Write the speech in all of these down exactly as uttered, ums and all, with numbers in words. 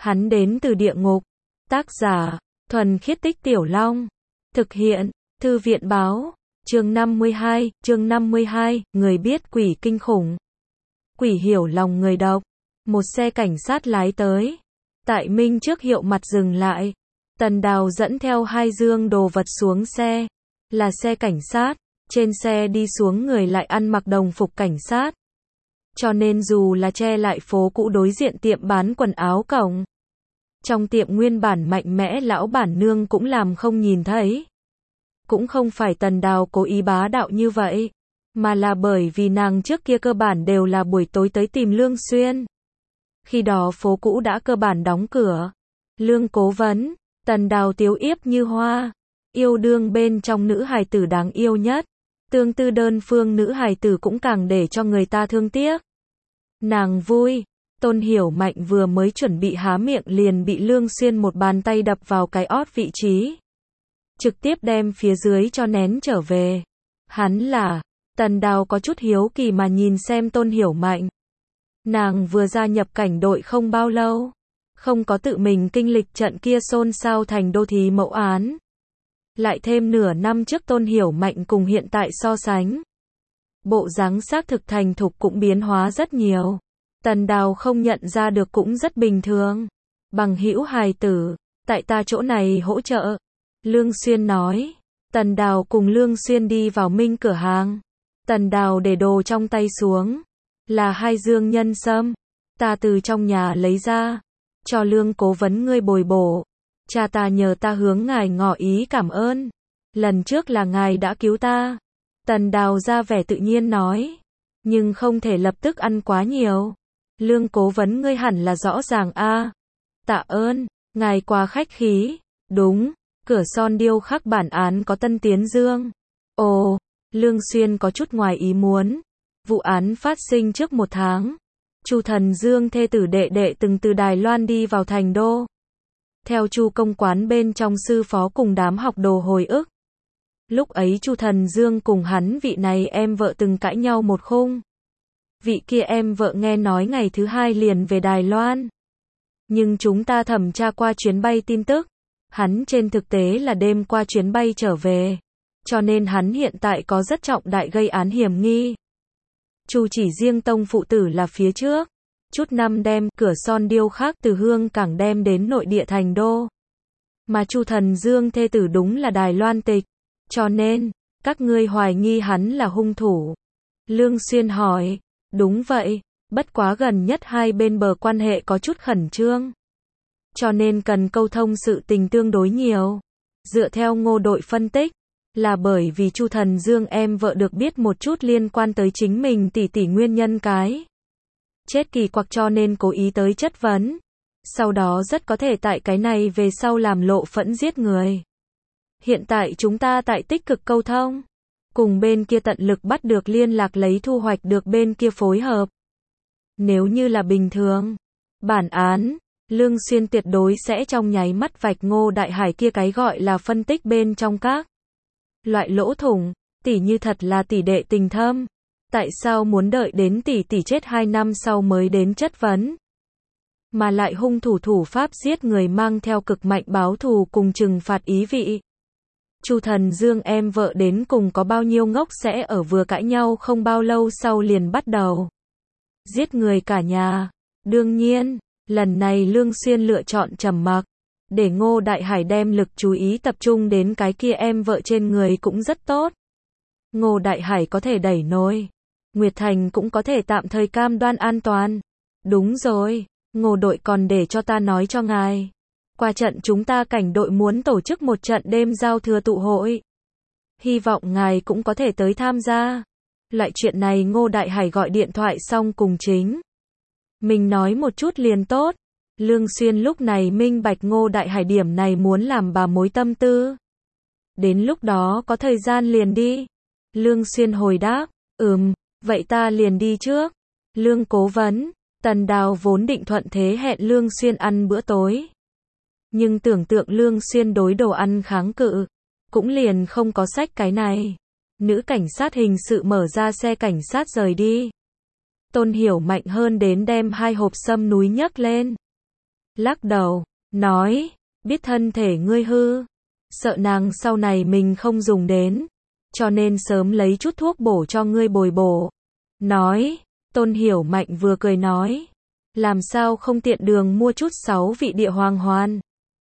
Hắn đến từ địa ngục. Tác giả, Thuần Khiết Tích Tiểu Long. Thực hiện, Thư viện báo. Chương năm mươi hai, chương năm mươi hai, người biết quỷ kinh khủng. Quỷ hiểu lòng người độc. Một xe cảnh sát lái tới. Tại Minh trước hiệu mặt dừng lại. Tần Đào dẫn theo hai dương đồ vật xuống xe. Là xe cảnh sát. Trên xe đi xuống người lại ăn mặc đồng phục cảnh sát. Cho nên dù là che lại phố cũ đối diện tiệm bán quần áo cổng. Trong tiệm nguyên bản mạnh mẽ lão bản nương cũng làm không nhìn thấy. Cũng không phải Tần Đào cố ý bá đạo như vậy. Mà là bởi vì nàng trước kia cơ bản đều là buổi tối tới tìm Lương Xuyên. Khi đó phố cũ đã cơ bản đóng cửa. Lương Cố Vấn, Tần Đào tiếu yếp như hoa. Yêu đương bên trong nữ hài tử đáng yêu nhất. Tương tư đơn phương nữ hài tử cũng càng để cho người ta thương tiếc. Nàng vui. Tôn Hiểu Mạnh vừa mới chuẩn bị há miệng liền bị Lương Xuyên một bàn tay đập vào cái ót vị trí. Trực tiếp đem phía dưới cho nén trở về. Hắn là, Tần Đào có chút hiếu kỳ mà nhìn xem Tôn Hiểu Mạnh. Nàng vừa gia nhập cảnh đội không bao lâu. Không có tự mình kinh lịch trận kia xôn xao thành đô thị mẫu án. Lại thêm nửa năm trước Tôn Hiểu Mạnh cùng hiện tại so sánh. Bộ dáng xác thực thành thục cũng biến hóa rất nhiều. Tần Đào không nhận ra được cũng rất bình thường. Bằng hữu hài tử, tại ta chỗ này hỗ trợ. Lương Xuyên nói. Tần Đào cùng Lương Xuyên đi vào Minh cửa hàng. Tần Đào để đồ trong tay xuống. Là hai dương nhân sâm. Ta từ trong nhà lấy ra. Cho Lương Cố Vấn ngươi bồi bổ. Cha ta nhờ ta hướng ngài ngỏ ý cảm ơn. Lần trước là ngài đã cứu ta. Tần Đào ra vẻ tự nhiên nói. Nhưng không thể lập tức ăn quá nhiều. Lương Cố Vấn ngươi hẳn là rõ ràng a. À. Tạ ơn, ngài quá khách khí. Đúng, cửa son điêu khắc bản án có tân tiến dương. Ồ, Lương Xuyên có chút ngoài ý muốn. Vụ án phát sinh trước một tháng. Chu Thần Dương thê tử đệ đệ từng từ Đài Loan đi vào thành đô. Theo Chu công quán bên trong sư phó cùng đám học đồ hồi ức. Lúc ấy Chu Thần Dương cùng hắn vị này em vợ từng cãi nhau một khung. Vị kia em vợ nghe nói ngày thứ hai liền về Đài Loan. Nhưng chúng ta thẩm tra qua chuyến bay tin tức. Hắn trên thực tế là đêm qua chuyến bay trở về. Cho nên hắn hiện tại có rất trọng đại gây án hiểm nghi. Chu Chỉ Riêng tông phụ tử là phía trước. Chút năm đem cửa son điêu khắc từ Hương Cảng đem đến nội địa thành đô. Mà Chu Thần Dương thê tử đúng là Đài Loan tịch. Cho nên, các ngươi hoài nghi hắn là hung thủ. Lương Xuyên hỏi. Đúng vậy, bất quá gần nhất hai bên bờ quan hệ có chút khẩn trương. Cho nên cần câu thông sự tình tương đối nhiều. Dựa theo Ngô đội phân tích, là bởi vì Chu Thần Dương em vợ được biết một chút liên quan tới chính mình tỷ tỷ nguyên nhân cái. Chết kỳ quặc cho nên cố ý tới chất vấn. Sau đó rất có thể tại cái này về sau làm lộ phẫn giết người. Hiện tại chúng ta tại tích cực câu thông. Cùng bên kia tận lực bắt được liên lạc lấy thu hoạch được bên kia phối hợp. Nếu như là bình thường, bản án, Lương Xuyên tuyệt đối sẽ trong nháy mắt vạch Ngô Đại Hải kia cái gọi là phân tích bên trong các loại lỗ thủng, tỷ như thật là tỷ đệ tình thâm. Tại sao muốn đợi đến tỷ tỷ chết hai năm sau mới đến chất vấn? Mà lại hung thủ thủ pháp giết người mang theo cực mạnh báo thù cùng trừng phạt ý vị. Chu Thần Dương em vợ đến cùng có bao nhiêu ngốc sẽ ở vừa cãi nhau không bao lâu sau liền bắt đầu giết người cả nhà. Đương nhiên, lần này Lương Xuyên lựa chọn trầm mặc, để Ngô Đại Hải đem lực chú ý tập trung đến cái kia em vợ trên người cũng rất tốt. Ngô Đại Hải có thể đẩy nổi, Nguyệt Thành cũng có thể tạm thời cam đoan an toàn. Đúng rồi, Ngô đội còn để cho ta nói cho ngài. Qua trận chúng ta cảnh đội muốn tổ chức một trận đêm giao thừa tụ hội. Hy vọng ngài cũng có thể tới tham gia. Loại chuyện này Ngô Đại Hải gọi điện thoại xong cùng chính mình nói một chút liền tốt. Lương Xuyên lúc này minh bạch Ngô Đại Hải điểm này muốn làm bà mối tâm tư. Đến lúc đó có thời gian liền đi. Lương Xuyên hồi đáp, ừm, vậy ta liền đi trước. Lương Cố Vấn, Tần Đào vốn định thuận thế hẹn Lương Xuyên ăn bữa tối. Nhưng tưởng tượng Lương Xuyên đối đồ ăn kháng cự, cũng liền không có sách cái này. Nữ cảnh sát hình sự mở ra xe cảnh sát rời đi. Tôn Hiểu Mạnh hơn đến đem hai hộp sâm núi nhấc lên. lắc đầu, nói, biết thân thể ngươi hư, sợ nàng sau này mình không dùng đến, cho nên sớm lấy chút thuốc bổ cho ngươi bồi bổ. Nói, Tôn Hiểu Mạnh vừa cười nói, làm sao không tiện đường mua chút sáu vị địa hoàng hoàn.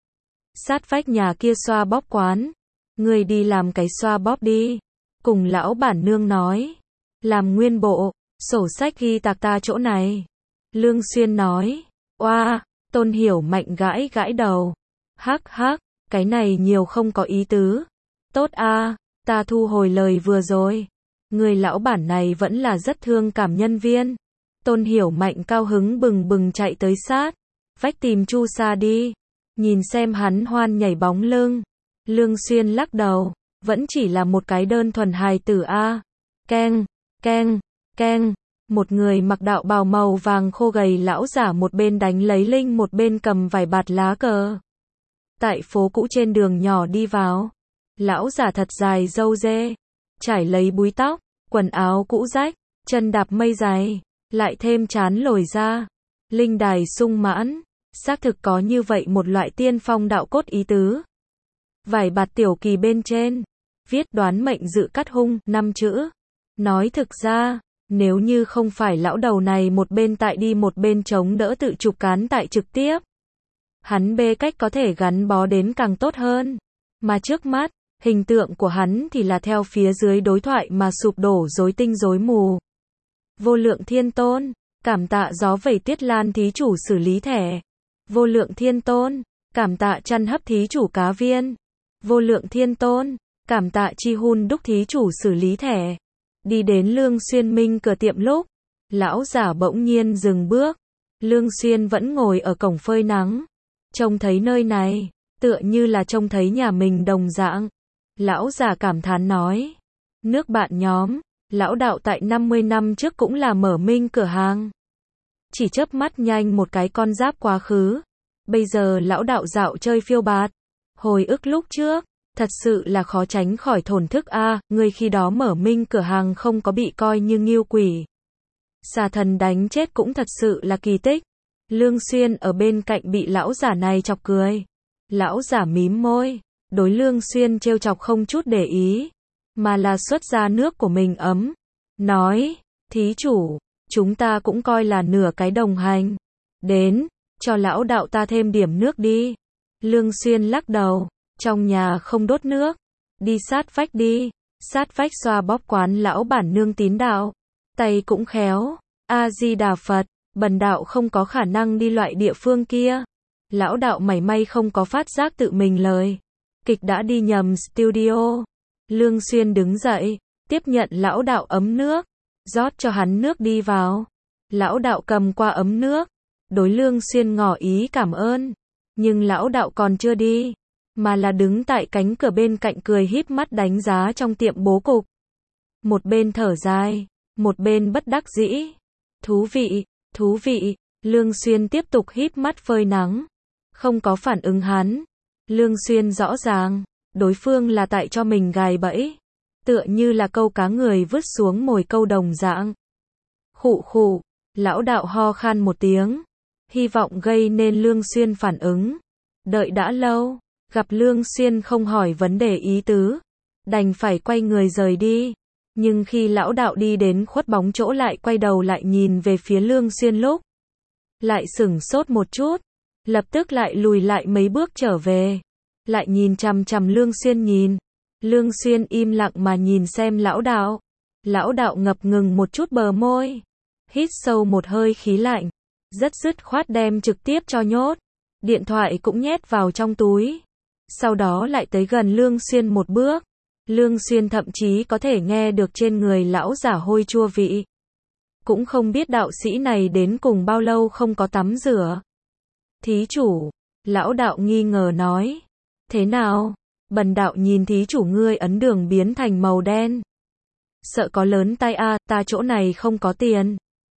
Sát vách nhà kia xoa bóp quán, ngươi đi làm cái xoa bóp đi. Cùng lão bản nương nói, làm nguyên bộ, sổ sách ghi tạc ta chỗ này. Lương Xuyên nói, oa, Tôn Hiểu Mạnh gãi gãi đầu. Hắc hắc, cái này nhiều không có ý tứ. Tốt a, ta thu hồi lời vừa rồi. Người lão bản này vẫn là rất thương cảm nhân viên. Tôn Hiểu Mạnh cao hứng bừng bừng chạy tới sát vách tìm Chu Sa đi, nhìn xem hắn hoan nhảy bóng lưng. Lương Xuyên lắc đầu, vẫn chỉ là một cái đơn thuần hài tử a. Keng, keng, keng, một người mặc đạo bào màu vàng khô gầy lão giả một bên đánh lấy linh một bên cầm vài bạt lá cờ. Tại phố cũ trên đường nhỏ đi vào, lão giả thật dài râu dê, trải lấy búi tóc, quần áo cũ rách, chân đạp mây dày, lại thêm trán lồi ra, linh đài sung mãn, xác thực có như vậy một loại tiên phong đạo cốt ý tứ. Vài bạt tiểu kỳ bên trên, viết đoán mệnh dự cắt hung, năm chữ. Nói thực ra, nếu như không phải lão đầu này một bên tại đi một bên chống đỡ tự chụp cán tại trực tiếp, hắn bê cách có thể gắn bó đến càng tốt hơn. Mà trước mắt, hình tượng của hắn thì là theo phía dưới đối thoại mà sụp đổ rối tinh rối mù. Vô lượng thiên tôn, cảm tạ gió vẩy tuyết lan thí chủ xử lý thẻ. Vô lượng thiên tôn, cảm tạ chăn hấp thí chủ cá viên. Vô lượng thiên tôn, cảm tạ chi hun đúc thí chủ xử lý thẻ. Đi đến Lương Xuyên Minh cửa tiệm lúc, lão giả bỗng nhiên dừng bước. Lương Xuyên vẫn ngồi ở cổng phơi nắng. Trông thấy nơi này, tựa như là trông thấy nhà mình đồng dạng. Lão giả cảm thán nói, nước bạn nhóm, lão đạo tại năm mươi năm trước cũng là mở minh cửa hàng. Chỉ chớp mắt nhanh một cái con giáp quá khứ. Bây giờ lão đạo dạo chơi phiêu bạt. Hồi ức lúc trước, thật sự là khó tránh khỏi thổn thức a, người khi đó mở minh cửa hàng không có bị coi như nghiêu quỷ. Xà thần đánh chết cũng thật sự là kỳ tích. Lương Xuyên ở bên cạnh bị lão giả này chọc cười. Lão giả mím môi, đối Lương Xuyên trêu chọc không chút để ý, mà là xuất ra nước của mình ấm. Nói, thí chủ, chúng ta cũng coi là nửa cái đồng hành. Đến, cho lão đạo ta thêm điểm nước đi. Lương Xuyên lắc đầu, trong nhà không đốt nước. Đi sát vách đi, sát vách xoa bóp quán lão bản nương tín đạo. Tay cũng khéo, A-di-đà Phật, bần đạo không có khả năng đi loại địa phương kia. Lão đạo mảy may không có phát giác tự mình lời. Kịch đã đi nhầm studio. Lương Xuyên đứng dậy, tiếp nhận lão đạo ấm nước, rót cho hắn nước đi vào. Lão đạo cầm qua ấm nước, đối Lương Xuyên ngỏ ý cảm ơn. Nhưng lão đạo còn chưa đi, mà là đứng tại cánh cửa bên cạnh cười híp mắt đánh giá trong tiệm bố cục. Một bên thở dài, một bên bất đắc dĩ. Thú vị, thú vị, Lương Xuyên tiếp tục híp mắt phơi nắng. Không có phản ứng hắn. Lương Xuyên rõ ràng, đối phương là tại cho mình gài bẫy. Tựa như là câu cá người vứt xuống mồi câu đồng dạng. Khụ khụ, lão đạo ho khan một tiếng. Hy vọng gây nên Lương Xuyên phản ứng. Đợi đã lâu, gặp Lương Xuyên không hỏi vấn đề ý tứ. Đành phải quay người rời đi. Nhưng khi lão đạo đi đến khuất bóng chỗ lại quay đầu lại nhìn về phía Lương Xuyên lúc. Lại sửng sốt một chút. Lập tức lại lùi lại mấy bước trở về. Lại nhìn chằm chằm Lương Xuyên nhìn. Lương Xuyên im lặng mà nhìn xem lão đạo. Lão đạo ngập ngừng một chút bờ môi. Hít sâu một hơi khí lạnh. Rất dứt khoát đem trực tiếp cho nhốt. Điện thoại cũng nhét vào trong túi. Sau đó lại tới gần Lương Xuyên một bước. Lương Xuyên thậm chí có thể nghe được trên người lão giả hôi chua vị. Cũng không biết đạo sĩ này đến cùng bao lâu không có tắm rửa. Thí chủ, lão đạo nghi ngờ nói. Thế nào? Bần đạo nhìn thí chủ ngươi ấn đường biến thành màu đen. Sợ có lớn tay a, à, ta chỗ này không có tiền.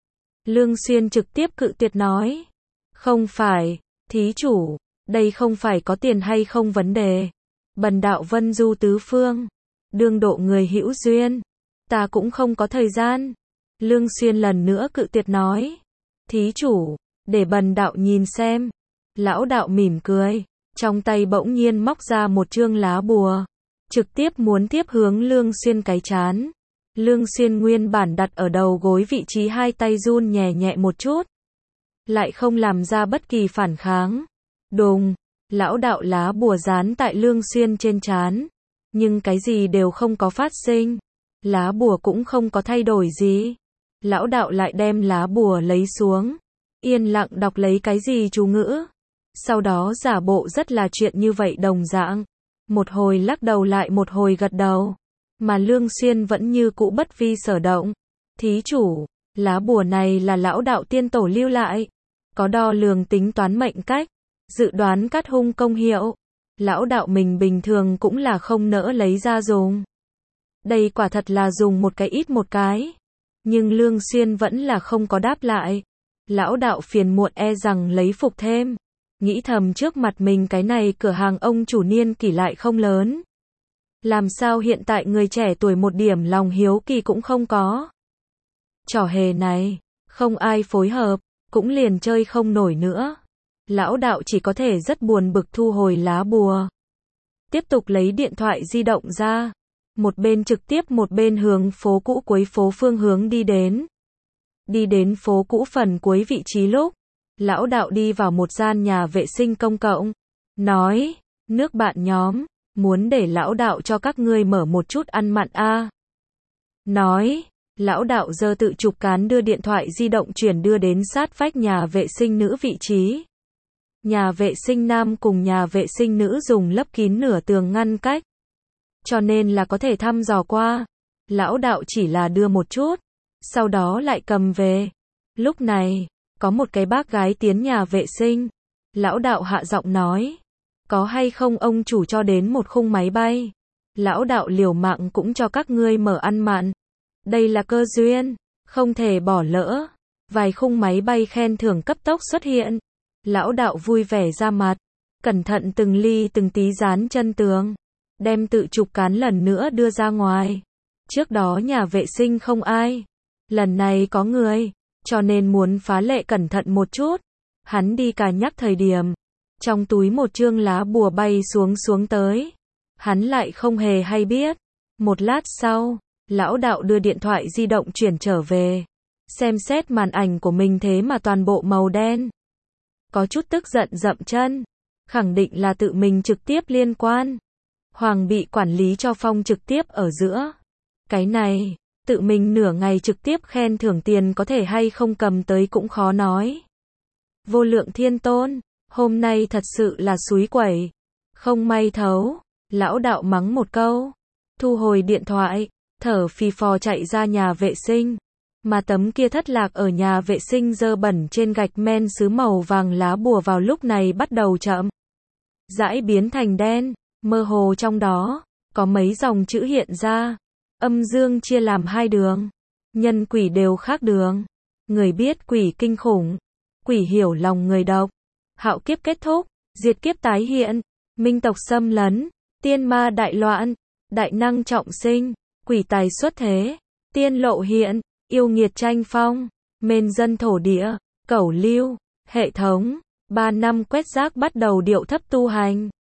Lương Xuyên trực tiếp cự tuyệt nói. Không phải, thí chủ, đây không phải có tiền hay không vấn đề. Bần đạo vân du tứ phương. Đương độ người hữu duyên. Ta cũng không có thời gian. Lương Xuyên lần nữa cự tuyệt nói. Thí chủ, để bần đạo nhìn xem. Lão đạo mỉm cười, trong tay bỗng nhiên móc ra một chương lá bùa, trực tiếp muốn tiếp hướng Lương Xuyên cái trán. Lương Xuyên nguyên bản đặt ở đầu gối vị trí hai tay run nhẹ nhẹ một chút, lại không làm ra bất kỳ phản kháng. Đùng, lão đạo lá bùa dán tại Lương Xuyên trên trán, nhưng cái gì đều không có phát sinh, lá bùa cũng không có thay đổi gì. Lão đạo lại đem lá bùa lấy xuống, yên lặng đọc lấy cái gì chú ngữ, sau đó giả bộ rất là chuyện như vậy đồng dạng, một hồi lắc đầu lại một hồi gật đầu, mà Lương Xuyên vẫn như cũ bất vi sở động. Thí chủ, lá bùa này là lão đạo tiên tổ lưu lại, có đo lường tính toán mệnh cách, dự đoán cát hung công hiệu. Lão đạo mình bình thường cũng là không nỡ lấy ra dùng. Đây quả thật là dùng một cái ít một cái. Nhưng Lương Xuyên vẫn là không có đáp lại. Lão đạo phiền muộn e rằng lấy phục thêm. Nghĩ thầm trước mặt mình cái này cửa hàng ông chủ niên kỷ lại không lớn. Làm sao hiện tại người trẻ tuổi một điểm lòng hiếu kỳ cũng không có. Trò hề này, không ai phối hợp, cũng liền chơi không nổi nữa. Lão đạo chỉ có thể rất buồn bực thu hồi lá bùa. Tiếp tục lấy điện thoại di động ra. Một bên trực tiếp một bên hướng phố cũ cuối phố phương hướng đi đến. Đi đến phố cũ phần cuối vị trí lúc, lão đạo đi vào một gian nhà vệ sinh công cộng. Nói, nước bạn nhóm, muốn để lão đạo cho các ngươi mở một chút ăn mặn a. Nói, lão đạo giơ tự chụp cán đưa điện thoại di động chuyển đưa đến sát vách nhà vệ sinh nữ vị trí. Nhà vệ sinh nam cùng nhà vệ sinh nữ dùng lấp kín nửa tường ngăn cách, cho nên là có thể thăm dò qua. Lão đạo chỉ là đưa một chút, sau đó lại cầm về. Lúc này, có một cái bác gái tiến nhà vệ sinh. Lão đạo hạ giọng nói, có hay không ông chủ cho đến một khung máy bay. Lão đạo liều mạng cũng cho các ngươi mở ăn mặn. Đây là cơ duyên, không thể bỏ lỡ. Vài khung máy bay khen thưởng cấp tốc xuất hiện. Lão đạo vui vẻ ra mặt, cẩn thận từng ly từng tí dán chân tường, đem tự chụp cán lần nữa đưa ra ngoài. Trước đó nhà vệ sinh không ai, lần này có người, cho nên muốn phá lệ cẩn thận một chút. Hắn đi cà nhắc thời điểm, trong túi một chương lá bùa bay xuống xuống tới. Hắn lại không hề hay biết. Một lát sau, lão đạo đưa điện thoại di động chuyển trở về, xem xét màn ảnh của mình thế mà toàn bộ màu đen. Có chút tức giận dậm chân, khẳng định là tự mình trực tiếp liên quan. Hoàng bị quản lý cho phong trực tiếp ở giữa. Cái này, tự mình nửa ngày trực tiếp khen thưởng tiền có thể hay không cầm tới cũng khó nói. Vô lượng thiên tôn, hôm nay thật sự là xúi quẩy, không may thấu. Lão đạo mắng một câu, thu hồi điện thoại, thở phì phò chạy ra nhà vệ sinh. Mà tấm kia thất lạc ở nhà vệ sinh dơ bẩn trên gạch men sứ màu vàng lá bùa vào lúc này bắt đầu chậm rãi biến thành đen, mơ hồ trong đó có mấy dòng chữ hiện ra. Âm dương chia làm hai đường, nhân quỷ đều khác đường. Người biết quỷ kinh khủng, quỷ hiểu lòng người độc. Hạo kiếp kết thúc, diệt kiếp tái hiện, minh tộc xâm lấn, tiên ma đại loạn, đại năng trọng sinh, quỷ tài xuất thế, tiên lộ hiện. Yêu nghiệt tranh phong, mên dân thổ địa, cẩu lưu, hệ thống, ba năm quét rác bắt đầu điệu thấp tu hành.